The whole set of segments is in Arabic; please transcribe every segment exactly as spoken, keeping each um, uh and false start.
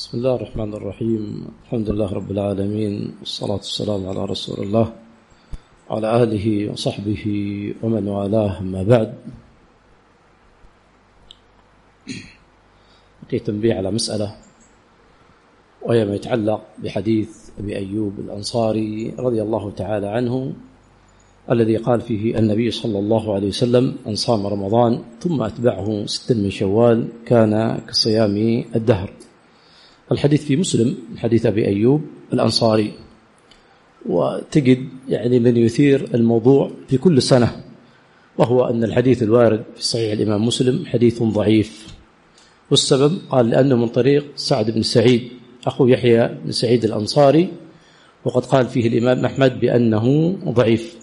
بسم الله الرحمن الرحيم. الحمد لله رب العالمين، والصلاة والسلام على رسول الله وعلى آله وصحبه ومن والاه، أما بعد. بقي تنبيه على مسألة، وهي ما يتعلق بحديث أبي أيوب الأنصاري رضي الله تعالى عنه، الذي قال فيه النبي صلى الله عليه وسلم: أن صام رمضان ثم أتبعه ستا من شوال كان كصيام الدهر. الحديث في مسلم من حديث أبي أيوب الأنصاري، وتجد يعني من يثير الموضوع في كل سنة، وهو أن الحديث الوارد في صحيح الإمام مسلم حديث ضعيف. والسبب قال لأنه من طريق سعد بن سعيد أخو يحيى بن سعيد الأنصاري، وقد قال فيه الإمام أحمد بأنه ضعيف.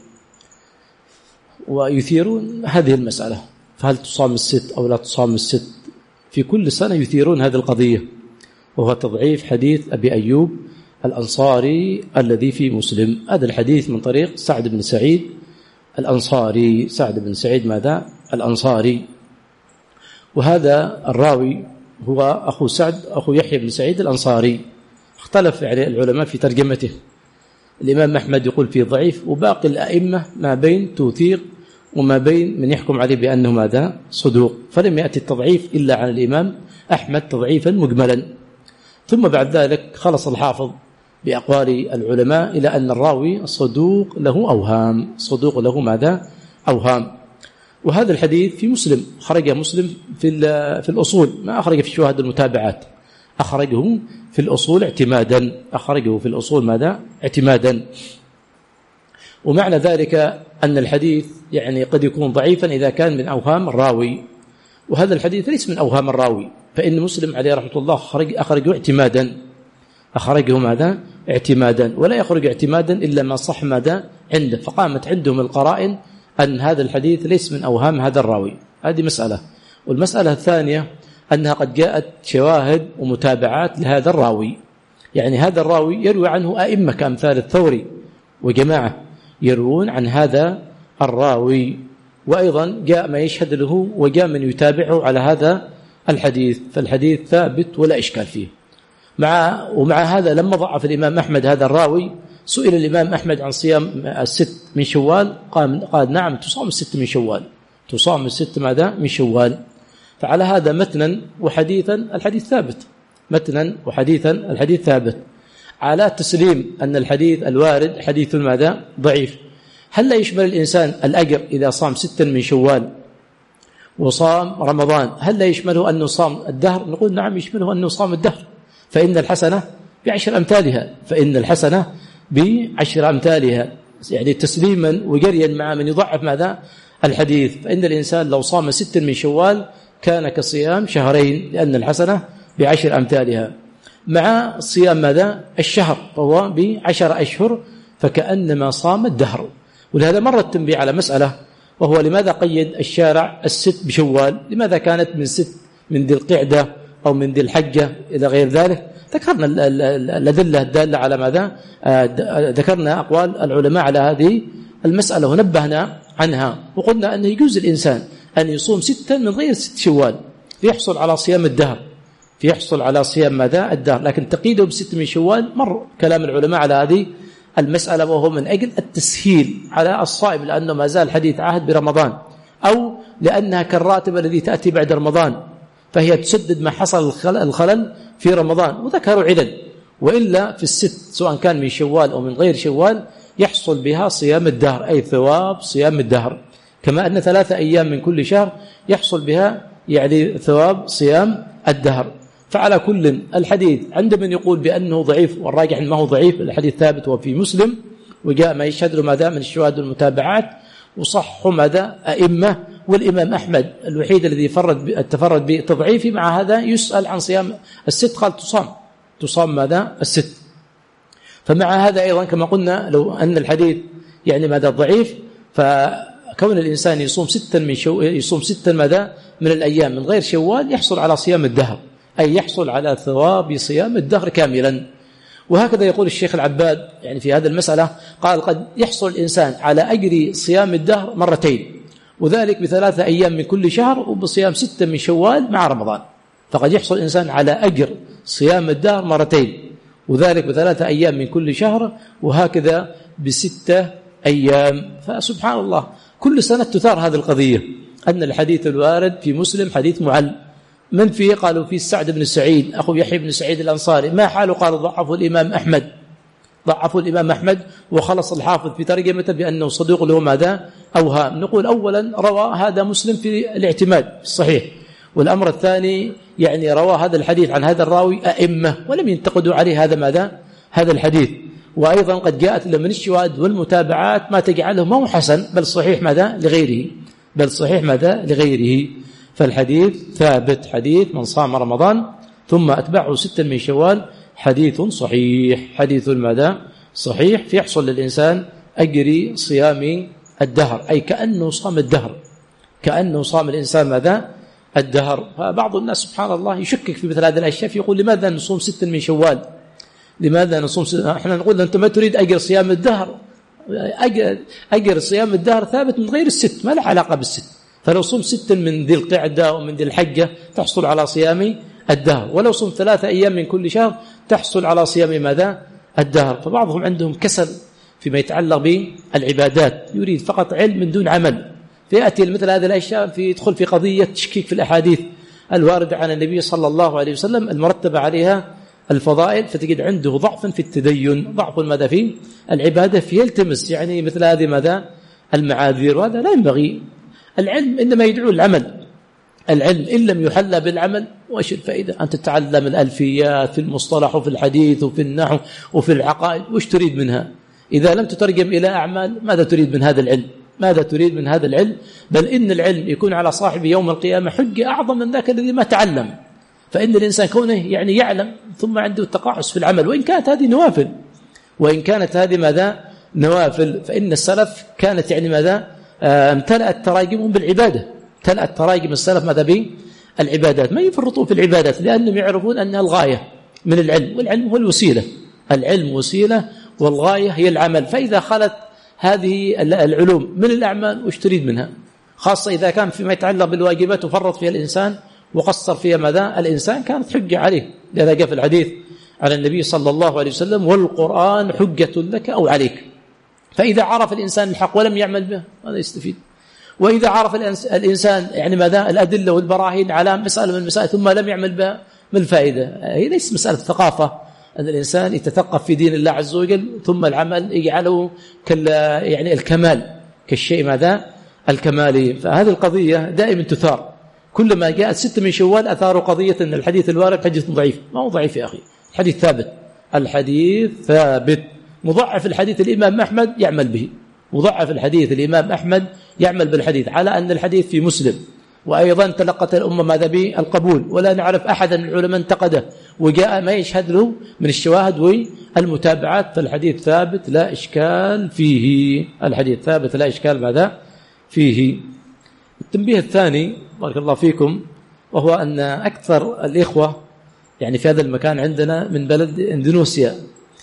ويثيرون هذه المسألة، فهل تصام الست أو لا تصام الست؟ في كل سنة يثيرون هذه القضية، وهو تضعيف حديث أبي أيوب الأنصاري الذي في مسلم. هذا الحديث من طريق سعد بن سعيد الأنصاري، سعد بن سعيد ماذا؟ الأنصاري. وهذا الراوي هو أخو سعد أخو يحيى بن سعيد الأنصاري. اختلف يعني العلماء في ترجمته. الإمام أحمد يقول فيه ضعيف، وباقي الأئمة ما بين توثيق وما بين من يحكم عليه بأنه ماذا؟ صدوق. فلم يأتي التضعيف إلا عن الإمام أحمد تضعيفا مجملا. ثم بعد ذلك خلص الحافظ بأقوال العلماء إلى أن الراوي الصدوق له أوهام، صدوق له ماذا؟ أوهام. وهذا الحديث في مسلم، خرجه مسلم في في الأصول، ما أخرجه في شواهد المتابعات، أخرجه في الأصول اعتمادا، أخرجه في الأصول ماذا؟ اعتمادا. ومعنى ذلك أن الحديث يعني قد يكون ضعيفا إذا كان من أوهام الراوي، وهذا الحديث ليس من أوهام الراوي، فإن مسلم عليه رحمة الله أخرج أخرجه اعتمادا، أخرجه ماذا؟ اعتمادا، ولا يخرج اعتمادا إلا ما صح ماذا؟ عنده. فقامت عندهم القرائن أن هذا الحديث ليس من أوهام هذا الراوي. هذه مسألة. والمسألة الثانية أنها قد جاءت شواهد ومتابعات لهذا الراوي، يعني هذا الراوي يروي عنه أئمة كأمثال الثوري وجماعة يروون عن هذا الراوي، وأيضا جاء ما يشهد له وجاء من يتابعه على هذا الحديث، فالحديث ثابت ولا إشكال فيه. مع ومع هذا لما ضعف الإمام أحمد هذا الراوي، سئل الإمام أحمد عن صيام الست من شوال، قال, قال نعم تصام الست من شوال، تصام الست ماذا؟ من شوال. فعلى هذا متنا وحديثا الحديث ثابت، متنا وحديثا الحديث ثابت، على تسليم أن الحديث الوارد حديث ماذا؟ ضعيف. هل لا يشمل الإنسان الأجر إذا صام ستا من شوال وصام رمضان؟ هل لا يشمله أنه صام الدهر؟ نقول نعم يشمله أنه صام الدهر، فإن الحسنة بعشر أمثالها، فإن الحسنة بعشر أمثالها، يعني تسليما وجريا مع من يضعف ماذا؟ الحديث. فإن الإنسان لو صام ستا من شوال كان كصيام شهرين، لأن الحسنة بعشر أمثالها، مع صيام ماذا؟ الشهر فهو بعشر أشهر، فكأنما صام الدهر. ولهذا مرة التنبيه على مسألة، وهو لماذا قيد الشارع الست بشوال؟ لماذا كانت من ست من ذي القعدة أو من ذي الحجة إلى غير ذلك؟ ذكرنا الأدلة الدالة على ماذا؟ ذكرنا أقوال العلماء على هذه المسألة ونبهنا عنها، وقلنا أنه يجوز الإنسان أن يصوم ستا من غير ست شوال ليحصل على صيام الدهر، فيحصل على صيام ماذا؟ الدهر. لكن تقييده بست من شوال مر كلام العلماء على هذه المسألة، وهو من أجل التسهيل على الصائم، لأنه ما زال حديث عهد برمضان، أو لأنها كالراتب الذي تأتي بعد رمضان، فهي تسدد ما حصل الخلل في رمضان. وذكروا علل، وإلا في الست سواء كان من شوال أو من غير شوال يحصل بها صيام الدهر، أي ثواب صيام الدهر، كما أن ثلاثة أيام من كل شهر يحصل بها يعني ثواب صيام الدهر. فعلى كل الحديث عند من يقول بأنه ضعيف، والراجح أنه هو ضعيف، الحديث ثابت وفي مسلم، وجاء ما يشهد له ماذا؟ من الشواهد والمتابعات، وصحوا ماذا؟ أئمة. والإمام أحمد الوحيد الذي فرد تفرد بتضعيفه، مع هذا يسأل عن صيام الست قال تصام، تصام ماذا؟ الست. فمع هذا أيضا كما قلنا لو أن الحديث يعني ماذا؟ ضعيف، فكون الإنسان يصوم ستا من شو يصوم ستا ماذا؟ من الأيام من غير شوال يحصل على صيام الدهر، أي يحصل على ثواب صيام الدهر كاملا. وهكذا يقول الشيخ العباد يعني في هذه المسألة، قال قد يحصل الإنسان على أجر صيام الدهر مرتين، وذلك بثلاثة أيام من كل شهر، وبصيام ستة من شوال مع رمضان. فقد يحصل الإنسان على أجر صيام الدهر مرتين، وذلك بثلاثة أيام من كل شهر، وهكذا بستة أيام. فسبحان الله كل سنة تثار هذه القضية، أن الحديث الوارد في مسلم حديث معل. من فيه؟ قالوا في سعد بن سعيد أخو يحيى بن سعيد الأنصاري. ما حاله؟ قالوا ضعفوا الإمام أحمد، ضعفوا الإمام أحمد، وخلص الحافظ في ترجمته بأنه صديق له ماذا؟ أوهام. نقول أولا روى هذا مسلم في الاعتماد الصحيح، والأمر الثاني يعني روى هذا الحديث عن هذا الراوي أئمة ولم ينتقدوا عليه هذا ماذا؟ هذا الحديث. وأيضا قد جاءت له من الشواهد والمتابعات ما تجعله ما هو حسن، بل صحيح ماذا؟ لغيره، بل صحيح ماذا؟ لغيره. فالحديث ثابت، حديث من صام رمضان ثم أتبعه ستا من شوال حديث صحيح، حديث ماذا؟ صحيح، فيحصل للإنسان أجر صيام الدهر، أي كأنه صام الدهر، كأنه صام الإنسان ماذا؟ الدهر. فبعض الناس سبحان الله يشكك في مثل هذه الأشياء، يقول لماذا نصوم ستا من شوال؟ لماذا نصوم ست... احنا نقول أنت ما تريد أجر صيام الدهر، أجر, أجر صيام الدهر ثابت من غير الست، ما له علاقة بالست. فلو صم ستا من ذي القعدة ومن ذي الحجة تحصل على صيام الدهر، ولو صم ثلاثة أيام من كل شهر تحصل على صيام ماذا؟ الدهر. فبعضهم عندهم كسل فيما يتعلق بالعبادات، يريد فقط علم من دون عمل، فيأتي مثل هذه الأشياء في يدخل في قضية تشكيك في الأحاديث الواردة عن النبي صلى الله عليه وسلم المرتبة عليها الفضائل، فتجد عنده ضعفا في التدين، ضعف ماذا في العبادة، فيلتمس يعني مثل هذه ماذا؟ المعاذير، وهذا لا ينبغي. العلم إنما يدعو العمل، العلم إن لم يحلى بالعمل وإيش الفائدة؟ أن تتعلم الألفيات في المصطلح وفي الحديث وفي النحو وفي العقائد، وش تريد منها إذا لم تترجم إلى أعمال؟ ماذا تريد من هذا العلم؟ ماذا تريد من هذا العلم؟ بل إن العلم يكون على صاحب يوم القيامة حجة أعظم من ذاك الذي ما تعلم. فإن الإنسان كونه يعني يعلم ثم عنده تقاعس في العمل، وإن كانت هذه نوافل، وإن كانت هذه ماذا؟ نوافل. فإن السلف كانت يعني ماذا؟ امتلأت تراجمهم بالعبادة، امتلأت تراجم السلف ماذا؟ بالعبادات، ما يفرطوا في العبادات، لأنهم يعرفون أنها الغاية من العلم، والعلم هو الوسيلة، العلم وسيلة والغاية هي العمل. فإذا خلت هذه العلوم من الأعمال وش تريد منها؟ خاصة إذا كان فيما يتعلق بالواجبات وفرط فيها الإنسان وقصر فيها ماذا؟ الإنسان، كانت حجة عليه. لذا جاء في الحديث على النبي صلى الله عليه وسلم والقرآن حجة لك أو عليك. فإذا عرف الإنسان الحق ولم يعمل به ماذا يستفيد؟ وإذا عرف الإنسان يعني ماذا؟ الأدلة والبراهين على مسألة من المسائل ثم لم يعمل بها، ما الفائدة؟ هي ليس مسألة ثقافة أن الإنسان يتثقف في دين الله عز وجل ثم العمل يجعله كال يعني الكمال، كالشيء ماذا؟ الكمالي. فهذه القضية دائما تثار، كلما جاءت ستة من شوال أثاروا قضية أن الحديث الوارد حديث ضعيف. ما هو ضعيف يا أخي، الحديث ثابت، الحديث ثابت. مضعف الحديث الإمام أحمد يعمل به، مضعف الحديث الإمام أحمد يعمل بالحديث، على أن الحديث في مسلم. وأيضا تلقت الأمة ماذا به؟ القبول، ولا نعرف أحدا من العلماء انتقده وجاء ما يشهد له من الشواهد والمتابعات. فالحديث ثابت لا إشكال فيه، الحديث ثابت لا إشكال ماذا فيه. التنبيه الثاني بارك الله فيكم، وهو أن أكثر الإخوة يعني في هذا المكان عندنا من بلد إندونيسيا،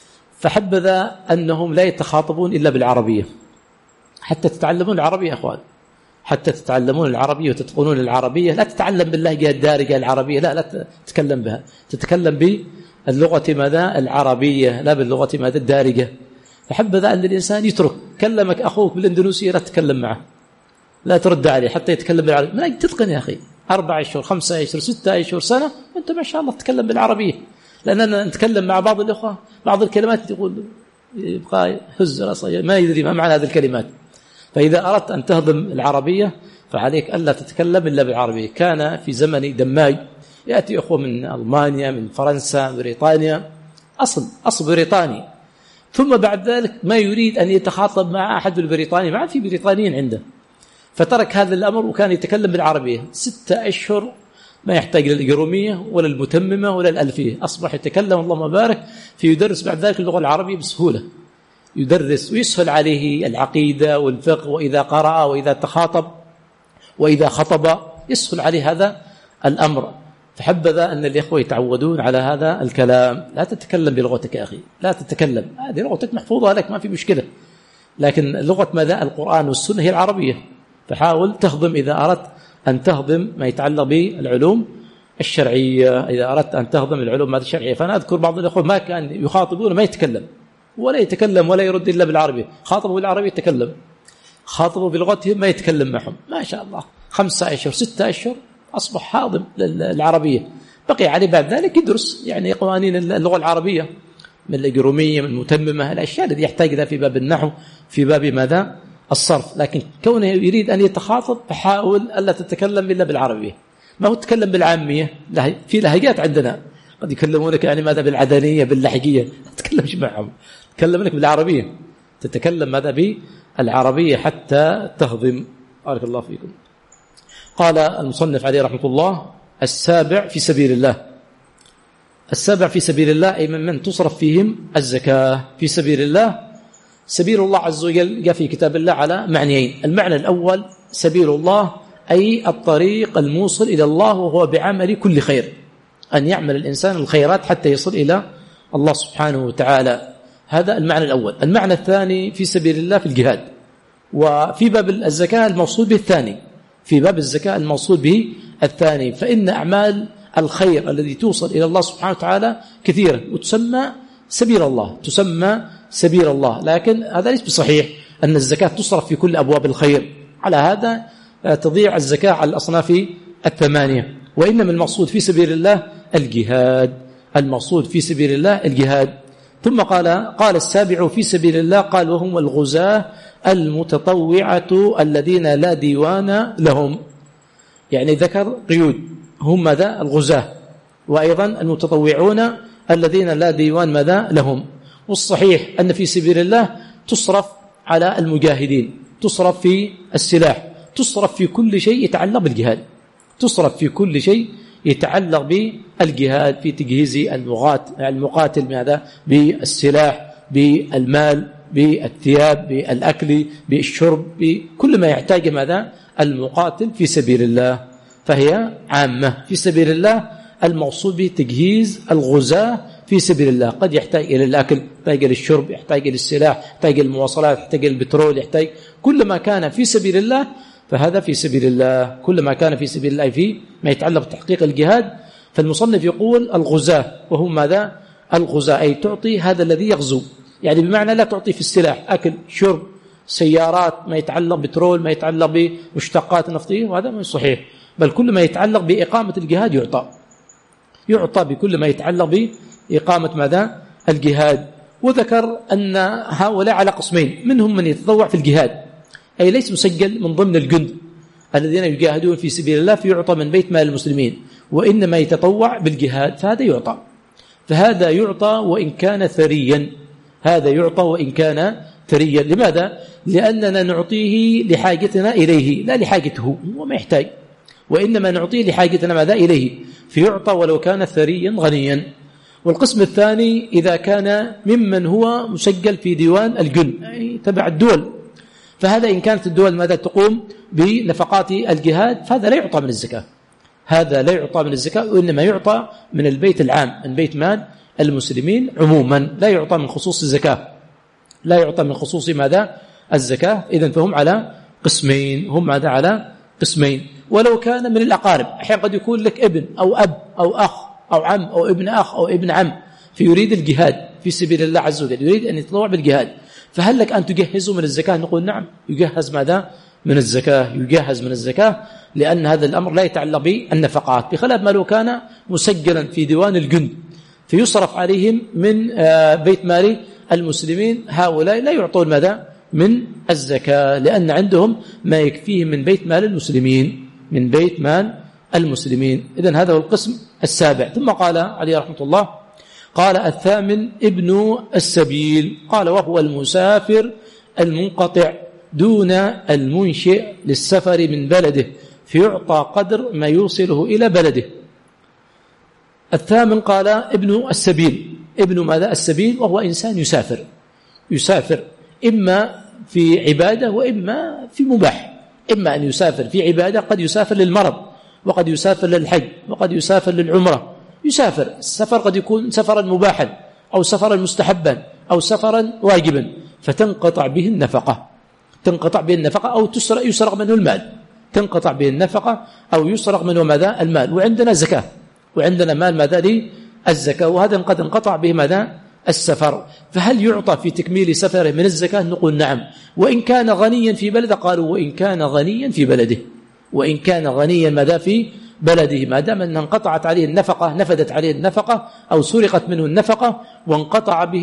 فحبذا أنهم لا يتخاطبون إلا بالعربية، حتى تتعلمون العربية أخوان، حتى تتعلمون العربية وتتقنون العربية. لا تتعلم باللهجة الدارجة العربية، لا لا تتكلم بها، تتكلم باللغة ماذا؟ العربية، لا باللغة ماذا؟ الدارجة. فحبذا أن الإنسان يترك، كلمك أخوك بالإندونيسية لا تتكلم معه، لا ترد عليه حتى يتكلم بالعربية. من أجل تتقن يا أخي، أربعة أشهر خمسة أشهر ستة أشهر سنة وأنت ما شاء الله تتكلم بالعربية. لأننا نتكلم مع بعض الأخوة بعض الكلمات يقول يبقى هز رأسه ما يدري ما معنى هذه الكلمات. فإذا أردت أن تهضم العربية فعليك ألا تتكلم إلا بالعربية. كان في زمن دماج يأتي أخوة من ألمانيا من فرنسا بريطانيا، أصل أصل بريطاني، ثم بعد ذلك ما يريد أن يتخاطب مع أحد البريطاني، ما عاد في بريطانيين عنده، فترك هذا الأمر وكان يتكلم بالعربية. ستة أشهر ما يحتاج للإجرومية ولا المتممة ولا الألفية، أصبح يتكلم اللهم بارك في يدرس بعد ذلك اللغة العربية بسهولة، يدرس ويسهل عليه العقيدة والفقه، وإذا قرأ وإذا تخاطب وإذا خطب يسهل عليه هذا الأمر. فحبذا أن الإخوة يتعودون على هذا الكلام. لا تتكلم بلغتك يا أخي، لا تتكلم، هذه لغتك محفوظة لك ما في مشكلة، لكن لغة ماذا؟ القرآن والسنة هي العربية. فحاول تهضم إذا أردت أن تهضم ما يتعلق بالعلوم الشرعية إذا أردت أن تهضم العلوم الشرعية. فأنا أذكر بعض الأخوة ما كان يخاطبون ما يتكلم ولا يتكلم ولا يرد إلا بالعربي، خاطبوا بالعربي يتكلم، خاطبوا بلغتهم ما يتكلم معهم، ما شاء الله خمسة أشهر ستة أشهر أصبح هاضم للعربية. بقي عليه بعد ذلك يدرس يعني قوانين اللغة العربية من الإجرومية من المتممة، الأشياء التي يحتاج لها في باب النحو في باب ماذا الصرف. لكن كونه يريد أن يتخاطب فحاول ألا تتكلم إلا بالعربية، ما هو تتكلم بالعامية، في لهجات عندنا قد يكلمونك يعني ماذا بالعدنية باللحقية، ما تتكلمش معهم، تتكلم لك بالعربية، تتكلم ماذا بالعربية حتى تهضم. بارك الله فيكم. قال المصنف عليه رحمة الله: السابع في سبيل الله. السابع في سبيل الله أي من, من تصرف فيهم الزكاة في سبيل الله. سبيل الله عز وجل جاء في كتاب الله على معنيين. المعنى الأول سبيل الله أي الطريق الموصل إلى الله، وهو بعمل كل خير، أن يعمل الإنسان الخيرات حتى يصل إلى الله سبحانه وتعالى. هذا المعنى الأول. المعنى الثاني في سبيل الله في الجهاد. وفي باب الزكاة الموصول به الثاني، في باب الزكاة الموصول به الثاني، فإن أعمال الخير الذي توصل إلى الله سبحانه وتعالى كثيرة وتسمى سبيل الله، تسمى سبيل الله. لكن هذا ليس بصحيح أن الزكاة تصرف في كل أبواب الخير، على هذا تضيع الزكاة على الأصناف الثمانية. وإنما المقصود في سبيل الله الجهاد، المقصود في سبيل الله الجهاد. ثم قال قال السابع في سبيل الله، قال وهم الغزاة المتطوعة الذين لا ديوان لهم، يعني ذكر قيود، هم ماذا الغزاة، وأيضا المتطوعون الذين لا ديوان ماذا لهم. والصحيح أن في سبيل الله تصرف على المجاهدين، تصرف في السلاح، تصرف في كل شيء يتعلق بالجهاد، تصرف في كل شيء يتعلق بالجهاد، في تجهيز المقاتل ماذا بالسلاح، بالمال، بالثياب، بالأكل، بالشرب، بكل ما يحتاج ماذا المقاتل في سبيل الله، فهي عامة في سبيل الله. المقصود به تجهيز الغزاة في سبيل الله، قد يحتاج إلى الأكل، يحتاج إلى الشرب، يحتاج إلى السلاح، يحتاج إلى المواصلات، يحتاج إلى البترول، يحتاج كل ما كان في سبيل الله فهذا في سبيل الله، كل ما كان في سبيل الله في ما يتعلق بتحقيق الجهاد. فالمصنف يقول الغزاة، وهم ماذا الغزاة أي تعطي هذا الذي يغزو، يعني بمعنى لا تعطي في السلاح أكل شرب سيارات، ما يتعلق بترول، ما يتعلق بمشتقات نفطية، وهذا ما صحيح، بل كل ما يتعلق بإقامة الجهاد يعطى، يعطى بكل ما يتعلق بإقامة ماذا الجهاد. وذكر أن هؤلاء على قسمين، منهم من يتطوع في الجهاد أي ليس مسجل من ضمن الجند الذين يجاهدون في سبيل الله فيعطى من بيت مال المسلمين، وإنما يتطوع بالجهاد فهذا يعطى، فهذا يعطى وإن كان ثريا، هذا يعطى وإن كان ثريا. لماذا؟ لأننا نعطيه لحاجتنا إليه لا لحاجته، هو ما يحتاج، وإنما نعطيه لحاجتنا ماذا إليه، فيعطى ولو كان ثريا غنيا. والقسم الثاني إذا كان ممن هو مسجل في ديوان الجن يعني تبع الدول، فهذا إن كانت الدول ماذا تقوم بنفقات الجهاد فهذا لا يعطى من الزكاة، هذا لا يعطى من الزكاة، وإنما يعطى من البيت العام، من بيت مال المسلمين عموما، لا يعطى من خصوص الزكاة، لا يعطى من خصوص ماذا الزكاة. إذن فهم على قسمين، هم ماذا على قسمين. ولو كان من الأقارب، أحيانا قد يكون لك ابن أو أب أو أخ أو عم أو ابن أخ أو ابن عم فيريد الجهاد في سبيل الله عز وجل، يريد أن يتطوع بالجهاد، فهل لك أن تجهزه من الزكاة؟ نقول نعم، يجهز ماذا من الزكاة، يجهز من الزكاة، لأن هذا الأمر لا يتعلق بالنفقات، بخلاف ما لو كان مسجلا في ديوان الجند فيصرف عليهم من بيت مال المسلمين، هؤلاء لا يعطون ماذا من الزكاة، لأن عندهم ما يكفيهم من بيت مال المسلمين، من بيت مال المسلمين. إذن هذا هو القسم السابع. ثم قال عليه رحمة الله قال الثامن ابن السبيل، قال وهو المسافر المنقطع دون المنشئ للسفر من بلده فيعطى قدر ما يوصله إلى بلده. الثامن قال ابن السبيل، ابن ماذا السبيل، وهو إنسان يسافر، يسافر إما في عبادة وإما في مباح، إما أن يسافر في عبادة، قد يسافر للمرض وقد يسافر للحج وقد يسافر للعمرة، يسافر، السفر قد يكون سفرا مباحا أو سفرا مستحبا أو سفرا واجبا، فتنقطع به النفقة، تنقطع به النفقة أو تسرق يسرق منه المال، تنقطع به النفقة أو يسرق منه ماذا المال. وعندنا زكاة، وعندنا مال ماذا الزكاة، وهذا قد انقطع به ماذا السفر. فهل يعطى في تكميل سفره من الزكاة؟ نقول نعم، وإن كان غنيا في بلده. قالوا وإن كان غنيا في بلده، وإن كان غنيا ماذا في بلده، ما دام أن انقطعت عليه النفقة، نفدت عليه النفقة أو سرقت منه النفقة وانقطع به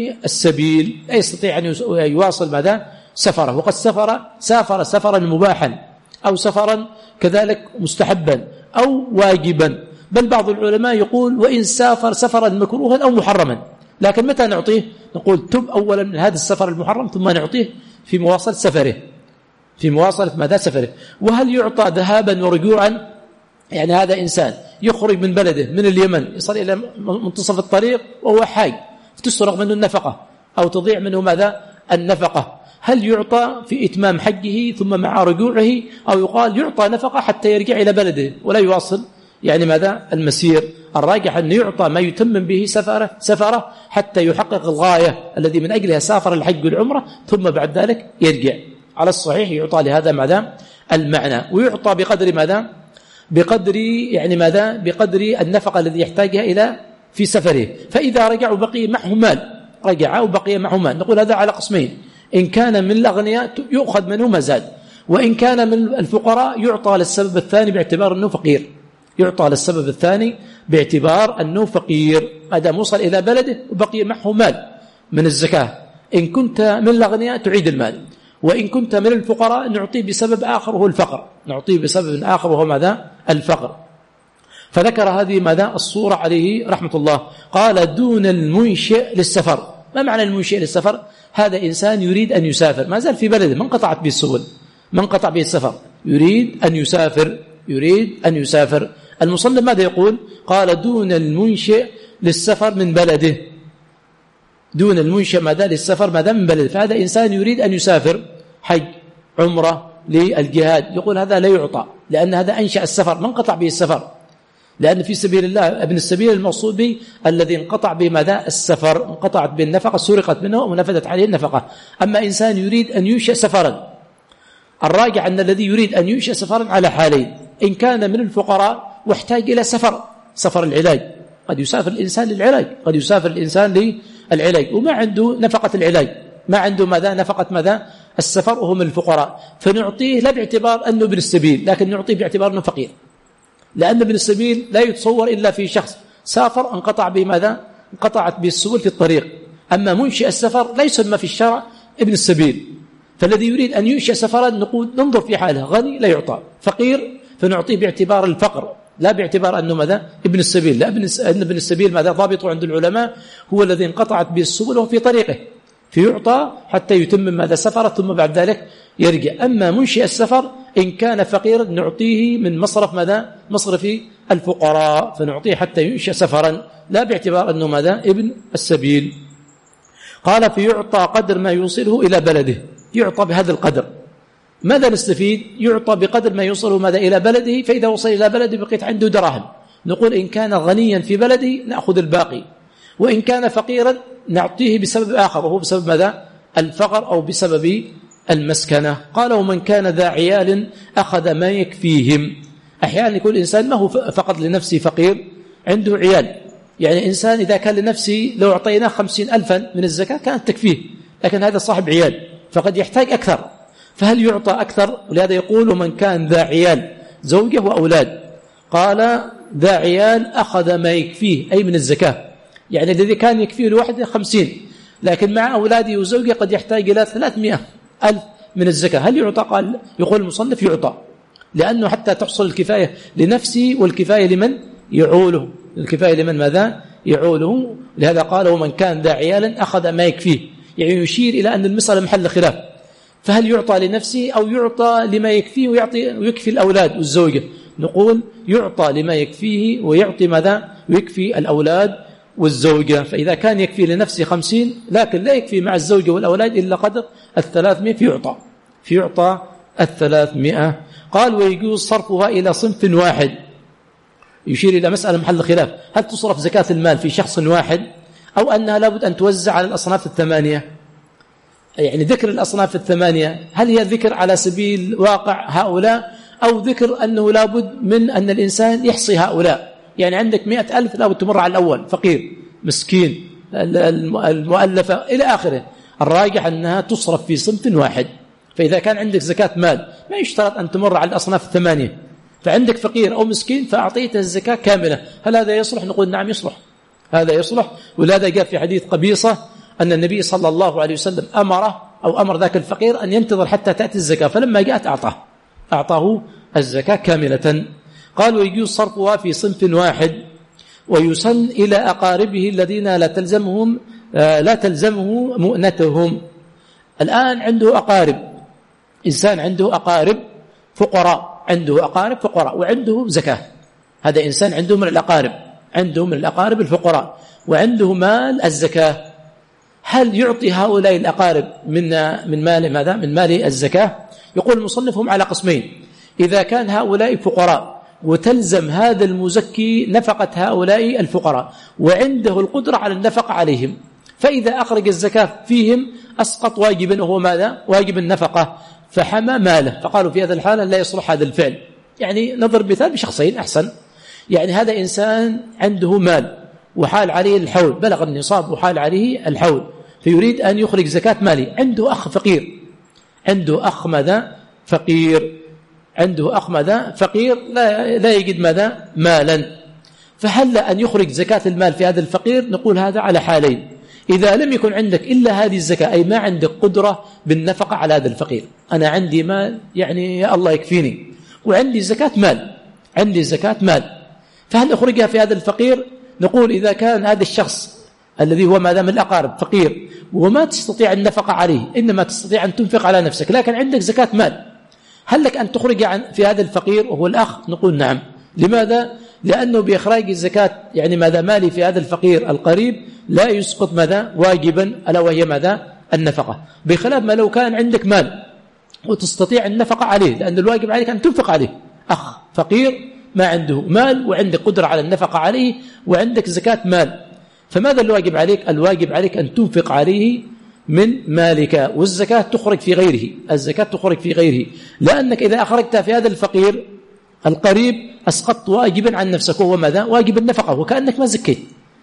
السبيل، لا يستطيع أن يواصل ماذا سفره. وقد سافر سافر سفرا مباحا أو سفرا كذلك مستحبا أو واجبا، بل بعض العلماء يقول وإن سافر سفرا مكروها أو محرما. لكن متى نعطيه؟ نقول تب أولا من هذا السفر المحرم ثم نعطيه في مواصلة سفره، في مواصلة ماذا سفره. وهل يعطى ذهابا ورجوعا؟ يعني هذا إنسان يخرج من بلده من اليمن يصل إلى منتصف الطريق وهو حي، تسرق منه النفقة أو تضيع منه ماذا النفقة، هل يعطى في إتمام حجه ثم مع رجوعه، أو يقال يعطى نفقة حتى يرجع إلى بلده ولا يواصل يعني ماذا المسير؟ الراجح أن يعطى ما يتمم به سفره سفره حتى يحقق الغاية الذي من أجلها سافر الحج والعمرة، ثم بعد ذلك يرجع. على الصحيح يعطى لهذا ماذا المعنى، ويعطى بقدر ماذا بقدر يعني ماذا بقدر النفقة الذي يحتاجها إلى في سفره. فإذا رجع وبقي معه مال، رجع وبقي معه مال، نقول هذا على قسمين: إن كان من الأغنياء يؤخذ منه ما زاد، وإن كان من الفقراء يعطى للسبب الثاني باعتبار أنه فقير، يعطى للسبب الثاني باعتبار أنه فقير ما دام وصل إلى بلده وبقي معه مال من الزكاة. إن كنت من الأغنياء تعيد المال، وإن كنت من الفقراء نعطيه بسبب آخر وهو الفقر، نعطيه بسبب آخر وهو ماذا الفقر. فذكر هذه ماذا الصورة عليه رحمة الله. قال دون المنشئ للسفر. ما معنى المنشئ للسفر؟ هذا إنسان يريد أن يسافر، ما زال في بلده، ما انقطعت به السبل، ما انقطع به السفر، يريد أن يسافر، يريد أن يسافر. المصنف ماذا يقول؟ قال دون المنشئ للسفر من بلده، دون المنشئ ماذا للسفر ماذا من بلده. فهذا إنسان يريد أن يسافر حج عمرة للجهاد، يقول هذا لا يعطى، لأن هذا أنشأ السفر، ما انقطع به السفر، لأن في سبيل الله ابن السبيل المقصود به الذي انقطع به ماذا السفر، انقطعت به النفقة، سرقت منه ونفذت عليه النفقة. أما إنسان يريد أن ينشئ سفرا، الراجع أن الذي يريد أن ينشئ سفرا على حالين: إن كان من الفقراء واحتاج إلى سفر، سفر العلاج، قد يسافر الإنسان للعلاج، قد يسافر الإنسان للعلاج وما عنده نفقة العلاج، ما عنده ماذا نفقة ماذا السفر وهو من الفقراء، فنعطيه لا باعتبار أنه ابن السبيل، لكن نعطيه باعتبار أنه فقير، لأن ابن السبيل لا يتصور إلا في شخص سافر انقطع به ماذا انقطعت به السبل في الطريق. أما منشئ السفر لا يسمى في الشرع ابن السبيل. فالذي يريد أن ينشئ سفرا نقول ننظر في حاله، غني لا يعطى، فقير فنعطيه باعتبار الفقر لا باعتبار أنه ماذا ابن السبيل. لا ابن السبيل ماذا ضابطه عند العلماء هو الذي انقطعت به السبل وهو في طريقه، فيعطى حتى يتمم ماذا سفره ثم بعد ذلك يرجع. أما منشئ السفر إن كان فقيرا نعطيه من مصرف ماذا مصرف الفقراء، فنعطيه حتى ينشئ سفرا لا باعتبار أنه ماذا ابن السبيل. قال فيعطى قدر ما يوصله إلى بلده، يعطى بهذا القدر. ماذا نستفيد؟ يعطى بقدر ما يوصله ماذا إلى بلده، فإذا وصل إلى بلده بقيت عنده دراهم نقول إن كان غنيا في بلده نأخذ الباقي، وإن كان فقيرا نعطيه بسبب آخر وهو بسبب ماذا الفقر أو بسبب المسكنة. قال ومن كان ذا عيال أخذ ما يكفيهم. أحيانا يكون الإنسان ما هو فقط لنفسه فقير، عنده عيال، يعني إنسان إذا كان لنفسه لو أعطيناه خمسين ألفا من الزكاة كانت تكفيه، لكن هذا صاحب عيال فقد يحتاج أكثر، فهل يعطى أكثر؟ ولهذا يقول ومن كان ذا عيال زوجه وأولاد. قال ذا عيال أخذ ما يكفيه أي من الزكاة، يعني الذي كان يكفيه لوحده خمسين، لكن مع أولاده وزوجه قد يحتاج إلى ثلاثمائة ألف من الزكاة. هل يعطى؟ قال يقول المصنف يعطى، لأنه حتى تحصل الكفاية لنفسه والكفاية لمن يعوله، الكفاية لمن ماذا يعوله. لهذا قال ومن كان ذا عيال أخذ ما يكفيه، يعني يشير إلى أن المسألة محل خلاف، فهل يعطى لنفسه أو يعطى لما يكفيه ويعطي ويكفي الأولاد والزوجة؟ نقول يعطى لما يكفيه ويعطي ماذا ويكفي الأولاد والزوجة. فإذا كان يكفي لنفسه خمسين لكن لا يكفي مع الزوجة والأولاد إلا قدر الثلاثمائة فيعطى فيعطى الثلاثمائة. قال ويجوز صرفها إلى صنف واحد، يشير إلى مسألة محل خلاف، هل تصرف زكاة المال في شخص واحد أو أنها لابد أن توزع على الأصناف الثمانية؟ يعني ذكر الأصناف الثمانية هل هي ذكر على سبيل واقع هؤلاء أو ذكر أنه لابد من أن الإنسان يحصي هؤلاء يعني عندك مئة ألف لا تمر على الأول، فقير مسكين المؤلفة إلى آخره. الراجح أنها تصرف في صنف واحد. فإذا كان عندك زكاة مال ما يشترط أن تمر على الأصناف الثمانية، فعندك فقير أو مسكين فأعطيته الزكاة كاملة، هل هذا يصلح؟ نقول نعم يصلح، هذا يصلح. ولهذا جاء في حديث قبيصة أن النبي صلى الله عليه وسلم أمره أو أمر ذاك الفقير أن ينتظر حتى تأتي الزكاة، فلما جاءت أعطاه أعطاه الزكاة كاملة. قال ويجوز صرفها في صنف واحد ويسن إلى أقاربه الذين لا تلزمهم لا تلزمه مؤنتهم. الآن عنده أقارب، إنسان عنده أقارب فقراء، عنده أقارب فقراء وعنده زكاة، هذا إنسان عنده من الأقارب، عنده من الأقارب الفقراء وعنده مال الزكاة. هل يعطي هؤلاء الأقارب من من مال ماذا؟ من مال الزكاة؟ يقول المصنف هم على قسمين. إذا كان هؤلاء فقراء وتلزم هذا المزكي نفقة هؤلاء الفقراء وعنده القدرة على النفقة عليهم، فإذا أخرج الزكاة فيهم أسقط واجبا وهو ماذا؟ واجب النفقة، فحمى ماله. فقالوا في هذا الحالة لا يصلح هذا الفعل. يعني نضرب مثال بشخصين أحسن. يعني هذا إنسان عنده مال وحال عليه الحول، بلغ النصاب وحال عليه الحول، فيريد أن يخرج زكاة مالي. عنده أخ فقير، عنده أخ ماذا؟ فقير، عنده أخ ماذا؟ فقير لا, لا يجد ماذا؟ مالا. فهل أن يخرج زكاة المال في هذا الفقير؟ نقول هذا على حالين. إذا لم يكن عندك إلا هذه الزكاة، أي ما عندك قدرة بالنفقة على هذا الفقير، أنا عندي مال يعني يا الله يكفيني وعندي زكاة مال، عندي زكاة مال، فهل أخرجها في هذا الفقير؟ نقول إذا كان هذا الشخص الذي هو ماذا من الأقارب فقير وما تستطيع النفقة عليه، إنما تستطيع أن تنفق على نفسك، لكن عندك زكاة مال، هل لك أن تخرج في هذا الفقير وهو الأخ؟ نقول نعم. لماذا؟ لأنه بإخراج الزكاة يعني ماذا مالي في هذا الفقير القريب لا يسقط ماذا واجبا ألا وهي ماذا النفقة، بخلاف ما لو كان عندك مال وتستطيع النفقة عليه، لأن الواجب عليك أن تنفق عليه. أخ فقير ما عنده مال وعندك قدرة على النفقة عليه وعندك زكاة مال، فماذا الواجب عليك؟ الواجب عليك أن تنفق عليه من مالك، والزكاة تخرج في غيره، الزكاة تخرج في غيره، لأنك إذا أخرجتها في هذا الفقير القريب أسقطت واجبا عن نفسك وهو ماذا؟ واجب النفقة، وكأنك ما زكيت،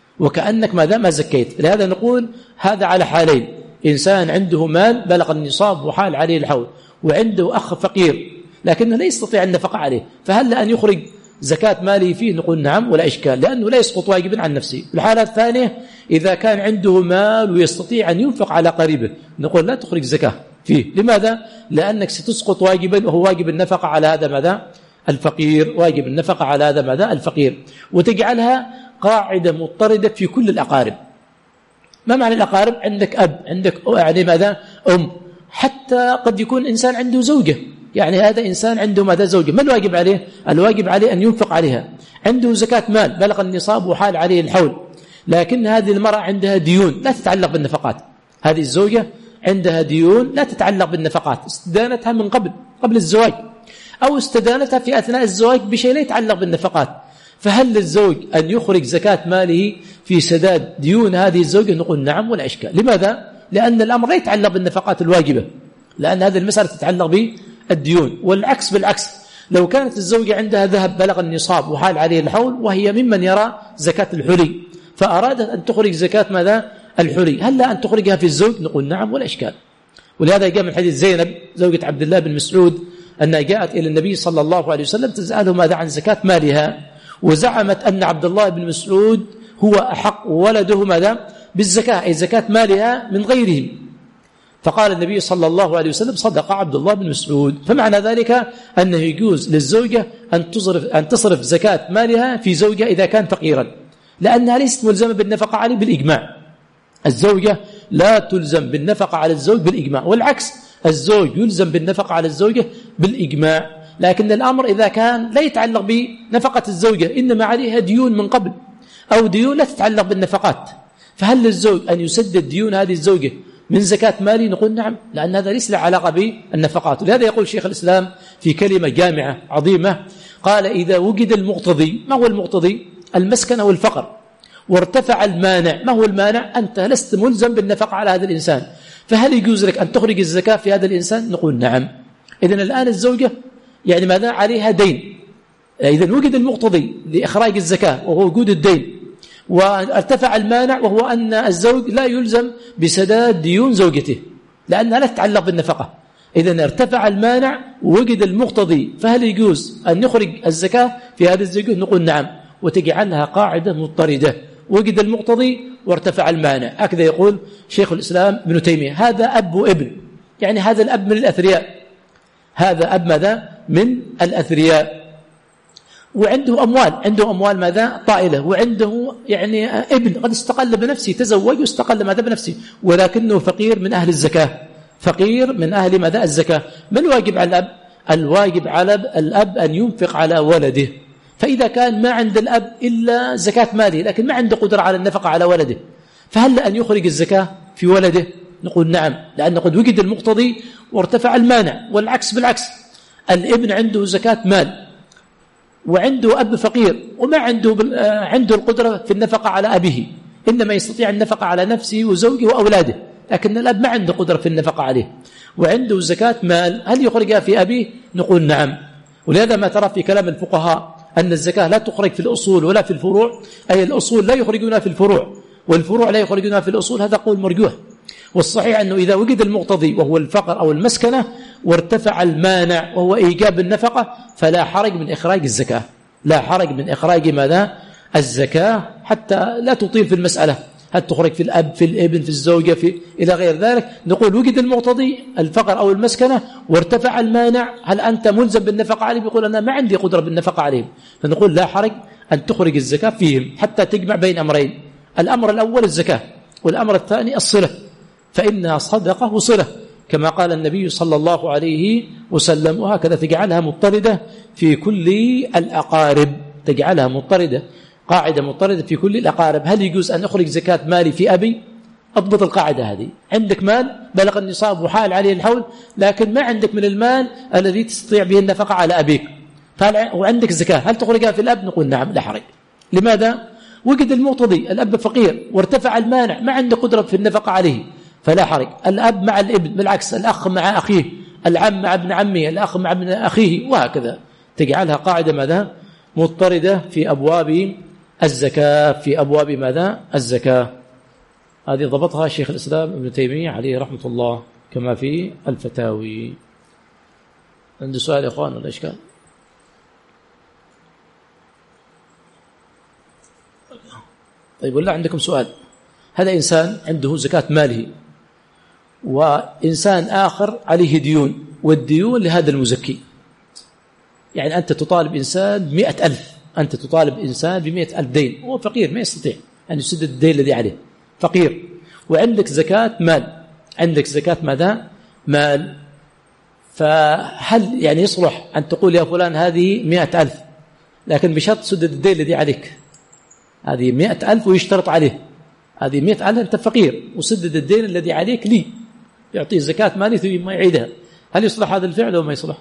وكأنك ماذا؟ ما زكيت. لهذا نقول هذا على حالين: إنسان عنده مال بلغ النصاب وحال عليه الحول، وعنده أخ فقير لكنه لا يستطيع النفقة عليه، فهل أن يخرج زكاة ماله فيه؟ نقول نعم ولا إشكال، لأنه لا يسقط واجبا عن نفسه. الحالة الثانية إذا كان عنده مال ويستطيع أن ينفق على قريبه، نقول لا تخرج زكاة فيه. لماذا؟ لأنك ستسقط واجبا وهو واجب النفقة على هذا ماذا؟ الفقير، واجب النفقة على هذا ماذا؟ الفقير، وتجعلها قاعدة مضطردة في كل الأقارب. ما معنى الأقارب؟ عندك أب، عندك يعني ماذا؟ أم، حتى قد يكون إنسان عنده زوجة، يعني هذا إنسان عنده ماذا؟ زوجة، ما الواجب عليه؟ الواجب عليه أن ينفق عليها. عنده زكاة مال بلغ النصاب وحال عليه الحول، لكن هذه المرأة عندها ديون لا تتعلق بالنفقات، هذه الزوجة عندها ديون لا تتعلق بالنفقات، استدانتها من قبل قبل الزواج، أو استدانتها في أثناء الزواج بشيء لا يتعلق بالنفقات، فهل للزوج أن يخرج زكاة ماله في سداد ديون هذه الزوجة؟ نقول نعم ولا إشكال. لماذا؟ لأن الأمر لا يتعلق بالنفقات الواجبة، لأن هذه المسألة تتعلق بالديون. والعكس بالعكس، لو كانت الزوجة عندها ذهب بلغ النصاب وحال عليه الحول وهي ممن يرى زكاة الحلي، فأرادت أن تخرج زكاة ماذا؟ الحلي، هل لا أن تخرجها في الزوج؟ نقول نعم ولا إشكال. ولهذا جاء من حديث زينب زوجة عبد الله بن مسعود أنها جاءت إلى النبي صلى الله عليه وسلم تسأله ماذا عن زكاة مالها، وزعمت أن عبد الله بن مسعود هو أحق ولده ماذا؟ بالزكاة، أي زكاة مالها من غيرهم. فقال النبي صلى الله عليه وسلم: صدق عبد الله بن مسعود. فمعنى ذلك أنه يجوز للزوجة أن تصرف, أن تصرف زكاة مالها في زوجها إذا كان فقيرا، لأنها ليست ملزمة بالنفقة عليه بالإجماع. الزوجة لا تلزم بالنفقة على الزوج بالإجماع، والعكس الزوج يلزم بالنفقة على الزوجة بالإجماع. لكن الأمر إذا كان لا يتعلق بنفقة الزوجة، إنما عليها ديون من قبل أو ديون لا تتعلق بالنفقات، فهل للزوج أن يسدد ديون هذه الزوجة من زكاة مالي؟ نقول نعم، لأن هذا ليس له علاقة بالنفقات. ولهذا يقول شيخ الإسلام في كلمة جامعة عظيمة، قال: إذا وجد المقتضي، ما هو المقتضي؟ المسكن أو الفقر، وارتفع المانع، ما هو المانع؟ أنت لست ملزم بالنفقة على هذا الإنسان، فهل يجوز لك أن تخرج الزكاة في هذا الإنسان؟ نقول نعم. إذن الآن الزوجة يعني ماذا؟ عليها دين، إذن وجد المقتضي لإخراج الزكاة وهو وجود الدين، وارتفع المانع وهو أن الزوج لا يلزم بسداد ديون زوجته لأنها لا تتعلق بالنفقة. إذن ارتفع المانع ووجد المقتضي، فهل يجوز أن نخرج الزكاة في هذا الزوج؟ نقول نعم، وتجعلها قاعدة مضطردة. وجد المقتضي وارتفع المانع، هكذا يقول شيخ الإسلام ابن تيمية. هذا أب وابن، يعني هذا الأب من الأثرياء، هذا أب ماذا؟ من الأثرياء، وعنده أموال، عنده أموال ماذا؟ طائلة، وعنده يعني ابن قد استقل بنفسه، تزوج واستقل ماذا؟ بنفسه، ولكنه فقير من أهل الزكاة، فقير من أهل ماذا؟ الزكاة. ما الواجب على الأب؟ الواجب على الأب أن ينفق على ولده. فإذا كان ما عند الأب إلا زكاة ماله لكن ما عنده قدرة على النفقة على ولده، فهل أن يخرج الزكاة في ولده؟ نقول نعم، لأن قد وجد المقتضي وارتفع المانع. والعكس بالعكس، الابن عنده زكاة مال وعنده أب فقير وما عنده عنده القدرة في النفقة على أبيه، إنما يستطيع النفقة على نفسه وزوجه وأولاده، لكن الأب ما عنده قدرة في النفقة عليه وعنده زكاة مال، هل يخرجها في أبيه؟ نقول نعم. ولهذا ما ترى في كلام الفقهاء أن الزكاة لا تخرج في الأصول ولا في الفروع، أي الأصول لا يخرجونها في الفروع والفروع لا يخرجونها في الأصول، هذا قول مرجوح. والصحيح أنه إذا وجد المقتضي وهو الفقر أو المسكنة وارتفع المانع وهو إيجاب النفقة فلا حرج من إخراج الزكاة، لا حرج من إخراج ماذا؟ الزكاة، حتى لا تطيل في المسألة، هل تخرج في الأب في الابن في الزوجة في إلى غير ذلك. نقول وجد المقتضي الفقر أو المسكنة وارتفع المانع، هل أنت ملزم بالنفقة عليه؟ بيقول أنا ما عندي قدرة بالنفقة عليهم، فنقول لا حرج أن تخرج الزكاة فيهم حتى تجمع بين أمرين، الأمر الأول الزكاة والأمر الثاني الصلة، فإنها صدقة وصلة كما قال النبي صلى الله عليه وسلم. وهكذا تجعلها مضطردة في كل الأقارب، تجعلها مضطردة، قاعدة مضطردة في كل الأقارب. هل يجوز أن أخرج زكاة مالي في أبي؟ أضبط القاعدة هذه، عندك مال بلغ النصاب وحال عليه الحول لكن ما عندك من المال الذي تستطيع به النفقة على أبيك، وعندك زكاة، هل تخرجها في الأب؟ نقول نعم لا حرج. لماذا؟ وجد المقتضي، الأب فقير وارتفع المانع، ما عنده قدرة في النفقة عليه فلا حرج. الأب مع الابن بالعكس، الأخ مع أخيه، العم مع ابن عمه، الأخ مع ابن أخيه، وهكذا تجعلها قاعدة ماذا؟ مضطردة في أبواب الزكاة، في أبواب ماذا؟ الزكاة. هذه ضبطها شيخ الإسلام ابن تيمية عليه رحمة الله كما في الفتاوي. عندي سؤال يا إخوان ولا إشكال؟ طيب ولا عندكم سؤال؟ هذا إنسان عنده زكاة ماله وإنسان آخر عليه ديون، والديون لهذا المزكي، يعني أنت تطالب إنسان بمئة ألف، أنت تطالب إنسان بمئة ألف دين، هو فقير ما يستطيع أن يسدد الدين الذي عليه، فقير، وعندك زكاة مال، عندك زكاة ماذا؟ مال. فهل يعني يصلح أن تقول يا فلان هذه مئة ألف لكن بشرط تسدد الدين الذي عليك؟ هذه مئة ألف ويشترط عليه، هذه مئة ألف أنت فقير وسدد الدين الذي عليك لي، يعطيه زكاة مالي ثم يعيدها، هل يصلح هذا الفعل أو ما يصلح؟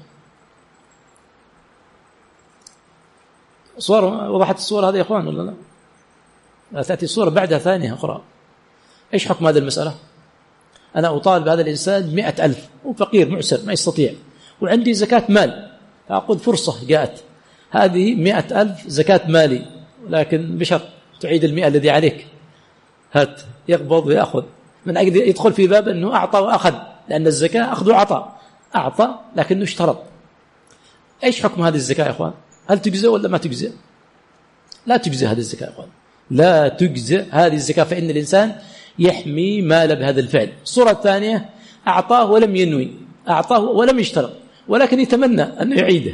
صور وضحت الصورة هذه يا إخوان ولا لا؟ لا تأتي الصورة بعدها ثانية أخرى. إيش حكم هذه المسألة؟ أنا أطالب هذا الإنسان مئة ألف وفقير معسر ما يستطيع، وعندي زكاة مال، فأقول فرصة جاءت، هذه مئة ألف زكاة مالي لكن بشرط تعيد المئة الذي عليك، هات، يقبض ويأخذ، من أجل يدخل في باب أنه أعطى وأخذ، لأن الزكاة أخذ وعطى، أعطى لكنه اشترط. إيش حكم هذه الزكاة يا إخوان؟ هل تجزئ ولا ما تجزئ؟ لا تجزئ هذه الزكاة يا إخوان، لا تجزئ هذه الزكاة، فإن الإنسان يحمي ماله بهذا الفعل. الصورة الثانية أعطاه ولم ينوي، أعطاه ولم يشترط ولكن يتمنى أنه يعيده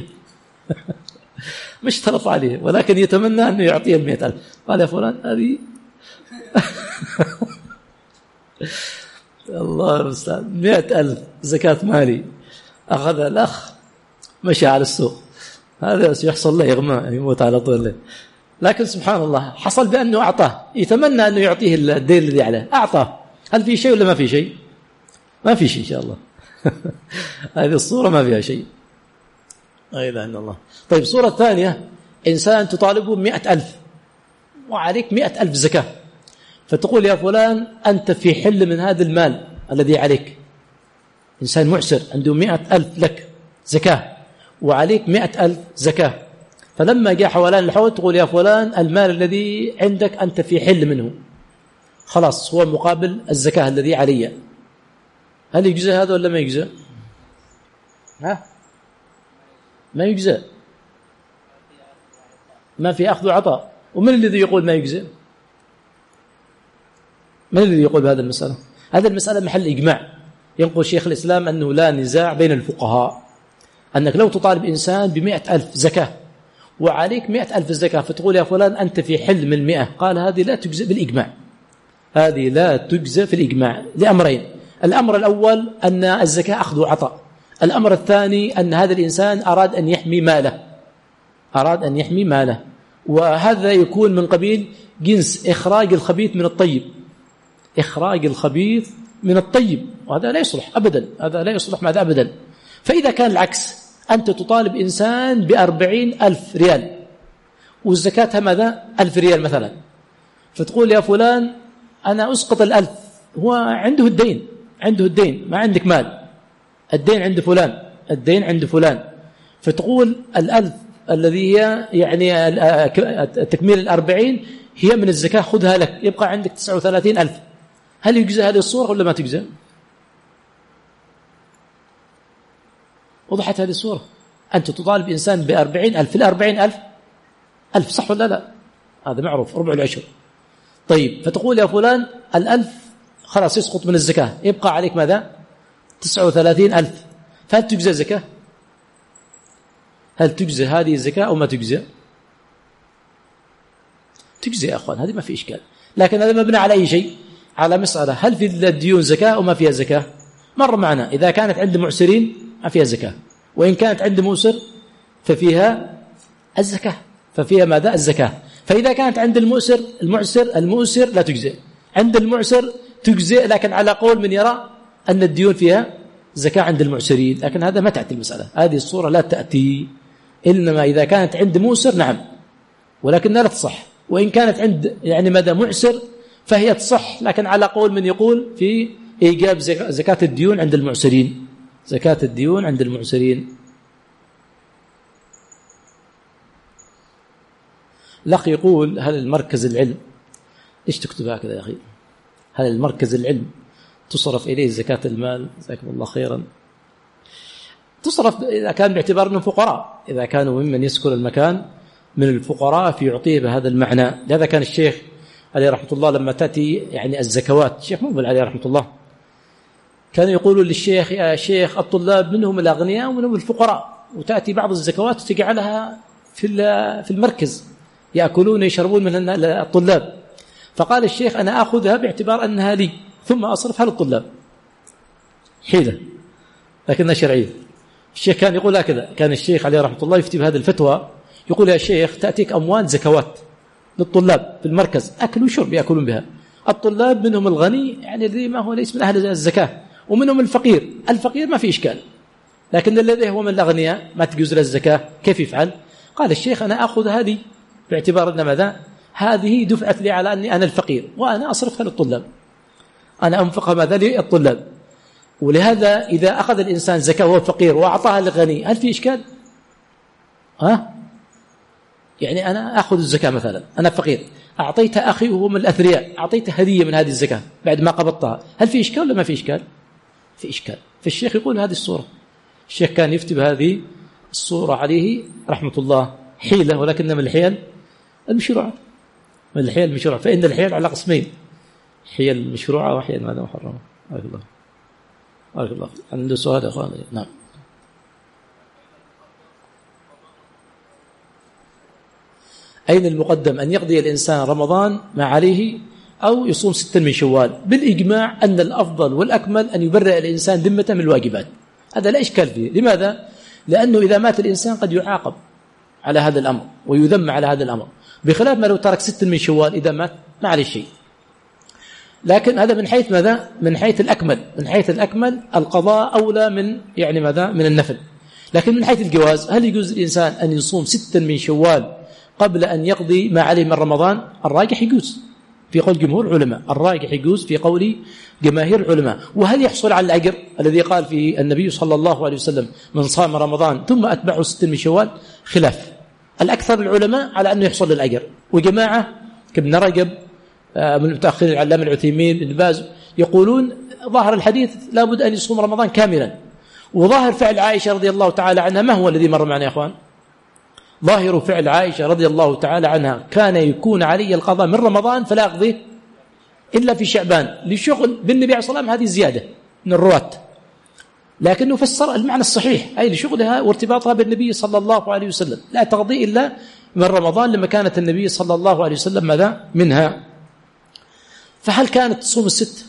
مش اشترط عليه ولكن يتمنى أنه يعطيه المئة ألف، قال يا فلان هذه الله المستعان مئة ألف زكاة مالي، أخذها الأخ مشى على السوق، هذا يحصل له يغمى يموت على طول. لكن سبحان الله حصل بأنه أعطاه، يتمنى أنه يعطيه الدين الذي عليه، أعطاه، هل في شيء ولا ما في شيء؟ ما في شيء إن شاء الله هذه الصورة ما فيها شيء، لا إله إلا الله. طيب الصورة الثانية إنسان تطالبه مئة ألف وعليك مئة ألف زكاة، فتقول يا فلان أنت في حل من هذا المال الذي عليك، إنسان معسر عنده مئة ألف لك زكاة وعليك مئة ألف زكاة، فلما جاء حولان الحول تقول يا فلان المال الذي عندك أنت في حل منه، خلاص هو مقابل الزكاة الذي علي. هل يجزى هذا ولا ما يجزى؟ ها؟ ما يجزى، ما في أخذ وعطاء. ومن الذي يقول ما يجزى؟ من الذي يقول بهذا المسألة؟ هذا المسألة محل إجماع، ينقل شيخ الإسلام أنه لا نزاع بين الفقهاء أنك لو تطالب إنسان بمئة ألف زكاة وعليك مئة ألف الزكاة فتقول يا فلان أنت في حل من مئة، قال هذه لا تجزى بالإجماع، هذه لا تجزى في الإجماع لأمرين. الأمر الأول أن الزكاة أخذ وعطاء، الأمر الثاني أن هذا الإنسان أراد أن يحمي ماله، أراد أن يحمي ماله، وهذا يكون من قبيل جنس إخراج الخبيث من الطيب، إخراج الخبيث من الطيب، وهذا لا يصلح أبدا، هذا لا يصلح ماذا أبدا. فإذا كان العكس، أنت تطالب إنسان بأربعين ألف ريال والزكاة ماذا؟ ألف ريال مثلا، فتقول يا فلان أنا أسقط الألف، هو عنده الدين، عنده الدين، ما عندك مال، الدين عند فلان، الدين عند فلان، فتقول الألف الذي هي يعني التكميل الأربعين هي من الزكاة خذها لك، يبقى عندك تسعة وثلاثين ألف. هل يجزى هذه الصورة ولا ما تجزى؟ وضحت هذه الصورة. أنت تطالب إنسان بأربعين ألف، في الأربعين ألف ألف صح ولا لا؟ هذا معروف، ربع العشر. طيب فتقول يا فلان الألف خلاص يسقط من الزكاة، يبقى عليك ماذا؟ تسعة وثلاثين ألف. فهل تجزى زكاة؟ هل تجزى هذه الزكاة أو ما تجزى؟ تجزى يا أخوان، هذه ما في إشكال. لكن هذا مبنى على أي شيء؟ على مسألة هل في الديون زكاة أو ما فيها زكاة؟ مر معنا إذا كانت عند معسرين ما فيها زكاة، وإن كانت عند مؤسر ففيها الزكاة، ففيها ماذا؟ الزكاة. فإذا كانت عند المؤسر المعسر المؤسر لا تجزئ، عند المعسر تجزئ، لكن على قول من يرى أن الديون فيها زكاة عند المعسرين، لكن هذا ما تأتي المسألة، هذه الصورة لا تأتي، إنما إذا كانت عند مؤسر نعم ولكنها لا تصح، وإن كانت عند يعني مدى معسر فهي تصح، لكن على قول من يقول في إيجاب زكاة الديون عند المعسرين، زكاة الديون عند المعسرين. الأخ يقول هل المركز العلم، إيش تكتب هكذا يا أخي؟ هل المركز العلم تصرف إليه زكاة المال؟ جزاكم الله خيرا. تصرف إذا كان باعتبار أنهم فقراء، إذا كانوا ممن يسكن المكان من الفقراء فيعطيه بهذا المعنى. لهذا كان الشيخ عليه رحمة الله لما تأتي يعني الزكوات، الشيخ مقبل عليه رحمة الله كانوا يقولوا للشيخ يا شيخ الطلاب منهم الأغنياء ومنهم الفقراء، وتأتي بعض الزكوات وتجعلها في في المركز يأكلون يشربون من الطلاب. فقال الشيخ أنا أخذها باعتبار أنها لي ثم أصرفها للطلاب، حيلة لكنها شرعية. الشيخ كان يقول هكذا، كان الشيخ عليه رحمة الله يفتي بهذه الفتوى، يقول يا شيخ تأتيك أموال زكوات للطلاب في المركز أكل وشرب يأكلون بها، الطلاب منهم الغني يعني الذي ما هو ليس من أهل الزكاة، ومنهم الفقير، الفقير ما في إشكال، لكن الذي هو من الأغنياء ما تجوز له الزكاة، كيف يفعل؟ قال الشيخ أنا أخذ هذه باعتبار أن ماذا؟ هذه دفعت لي على أني أنا الفقير وأنا أصرفها للطلاب، أنا أنفقها ماذا للطلاب. ولهذا إذا أخذ الإنسان زكاة وهو فقير وأعطاها للغني هل في إشكال؟ ها؟ يعني أنا أخذ الزكاة مثلا، أنا فقير أعطيت أخي وهو من الأثرياء، أعطيت هدية من هذه الزكاة بعد ما قبضتها، هل في إشكال ولا ما في إشكال؟ في إشكال. فالشيخ يقول هذه الصورة، الشيخ كان يفتي بهذه الصورة عليه رحمة الله، حيلة ولكن من الحيل المشروعة، من الحيل المشروعة، فإن الحيل على قسمين، حيل مشروعة وحيل ماذا محرمة. بارك الله بارك الله. عنده سؤال يا أخوان؟ نعم. أين المقدم، أن يقضي الإنسان رمضان ما عليه أو يصوم ستا من شوال؟ بالإجماع أن الأفضل والأكمل أن يبرئ الإنسان ذمته من الواجبات، هذا لا إشكال فيه. لماذا؟ لأنه إذا مات الإنسان قد يعاقب على هذا الأمر ويذم على هذا الأمر، بخلاف ما لو ترك ستا من شوال إذا مات ما عليه شيء. لكن هذا من حيث ماذا؟ من حيث الأكمل، من حيث الأكمل القضاء أولى من يعني ماذا؟ من النفل. لكن من حيث الجواز، هل يجوز الإنسان أن يصوم ستا من شوال قبل أن يقضي ما عليه من رمضان؟ الراجح يجوز في قول جمهور العلماء، الراجح يجوز في قول جماهير العلماء. وهل يحصل على الأجر الذي قال فيه النبي صلى الله عليه وسلم من صام رمضان ثم أتبعه ستا من شوال؟ خلاف، الأكثر العلماء على أنه يحصل للأجر، وجماعة كابن رجب من المتأخرين العلامة العثيمين ابن باز يقولون ظاهر الحديث لابد أن يصوم رمضان كاملا. وظاهر فعل عائشة رضي الله تعالى عنها ما هو الذي مر معنا يا أخوان؟ ظاهر فعل عائشة رضي الله تعالى عنها كان يكون علي القضاء من رمضان فلا أقضيه إلا في شعبان لشغل بالنبي عليه الصلاة والسلام، هذه زيادة من الرواة، لكنه فسر المعنى الصحيح أي لشغلها وارتباطها بالنبي صلى الله عليه وسلم، لا تقضي إلا من رمضان لما كانت النبي صلى الله عليه وسلم ماذا منها. فهل كانت تصوم الست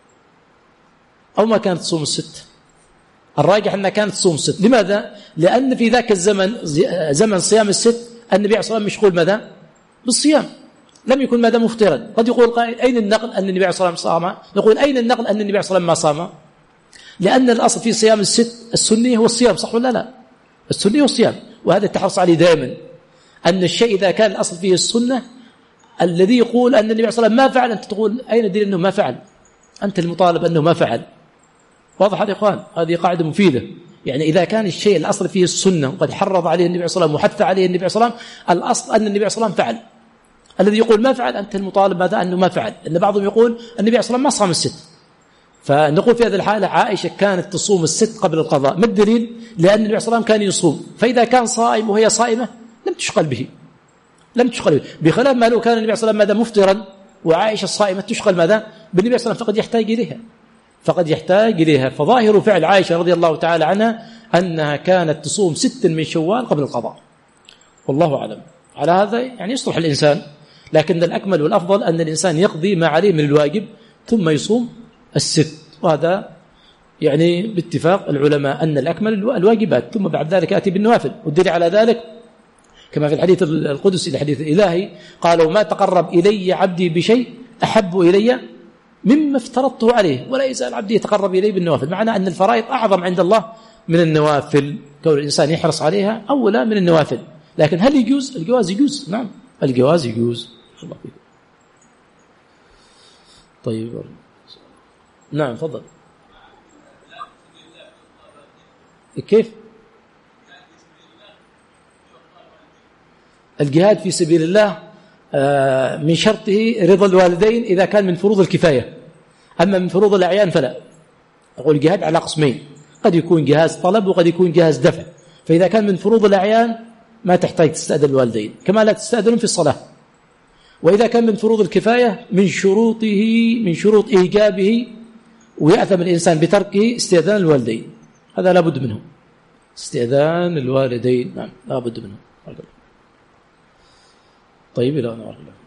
أو ما كانت تصوم الست؟ الراجح أنها كانت تصوم الست. لماذا؟ لأن في ذاك الزمن زمن صيام الست النبي عليه الصلاة والسلام مشغول ماذا؟ بالصيام، لم يكن ماذا مفطرا. قد يقول قائل أين النقل أن النبي عليه الصلاة والسلام صام؟ نقول أين النقل أن النبي عليه الصلاة والسلام ما صام؟ لأن الأصل في صيام الست السني هو الصيام، صح ولا لا؟ السني هو الصيام، وهذا التحرص عليه دائما أن الشيء إذا كان الأصل فيه السنة الذي يقول أن النبي عليه الصلاة والسلام ما فعل أنت تقول أين الدليل أنه ما فعل؟ أنت المطالب أنه ما فعل. واضح هذا يا إخوان؟ هذه قاعدة مفيدة. يعني إذا كان الشيء الأصل فيه السنة وقد حرض عليه النبي عليه الصلاة والسلام وحث عليه النبي عليه الصلاة والسلام، الأصل أن النبي عليه الصلاة والسلام فعل. الذي يقول ما فعل أنت المطالب ماذا؟ أنه ما فعل. لأن بعضهم يقول النبي عليه الصلاة والسلام ما صام الست، فنقول في هذه الحالة عائشة كانت تصوم الست قبل القضاء. ما الدليل؟ لأن النبي عليه الصلاة والسلام كان يصوم، فإذا كان صائم وهي صائمة لم تشغل به، لم تشغل به، بخلاف ما لو كان النبي عليه الصلاة والسلام ماذا مفطرا وعائشة الصائمة تشغل ماذا بالنبي عليه الصلاة والسلام، فقد يحتاج إليها فقد يحتاج إليها فظاهر فعل عائشة رضي الله تعالى عنها أنها كانت تصوم ست من شوال قبل القضاء، والله أعلم. على هذا يعني يصلح الإنسان، لكن الأكمل والأفضل أن الإنسان يقضي ما عليه من الواجب ثم يصوم الست، وهذا يعني باتفاق العلماء أن الأكمل الواجبات ثم بعد ذلك أتي بالنوافل. والدليل على ذلك كما في الحديث القدسي الحديث الإلهي قالوا ما تقرب إلي عبدي بشيء أحب إلي مما افترضته عليه ولا يزال عبدي يتقرب إليه بالنوافل. معنى أن الفرائض أعظم عند الله من النوافل، كون الإنسان يحرص عليها أولا من النوافل. لكن هل يجوز؟ الجواز يجوز، نعم الجواز يجوز. طيب نعم فضل. كيف الجهاد في سبيل الله؟ من شرطه رضا الوالدين إذا كان من فروض الكفاية، أما من فروض الأعيان فلا. أقول الجهاد على قسمين، قد يكون جهاز طلب وقد يكون جهاز دفع. فإذا كان من فروض الأعيان ما تحتاج تستأذن الوالدين كما لا تستأذن في الصلاة. وإذا كان من فروض الكفاية من شروطه من شروط إيجابه ويأثم الإنسان بتركه استئذان الوالدين، هذا لا بد منه، استئذان الوالدين نعم لا بد منه. طيب إلى أن أرى الله.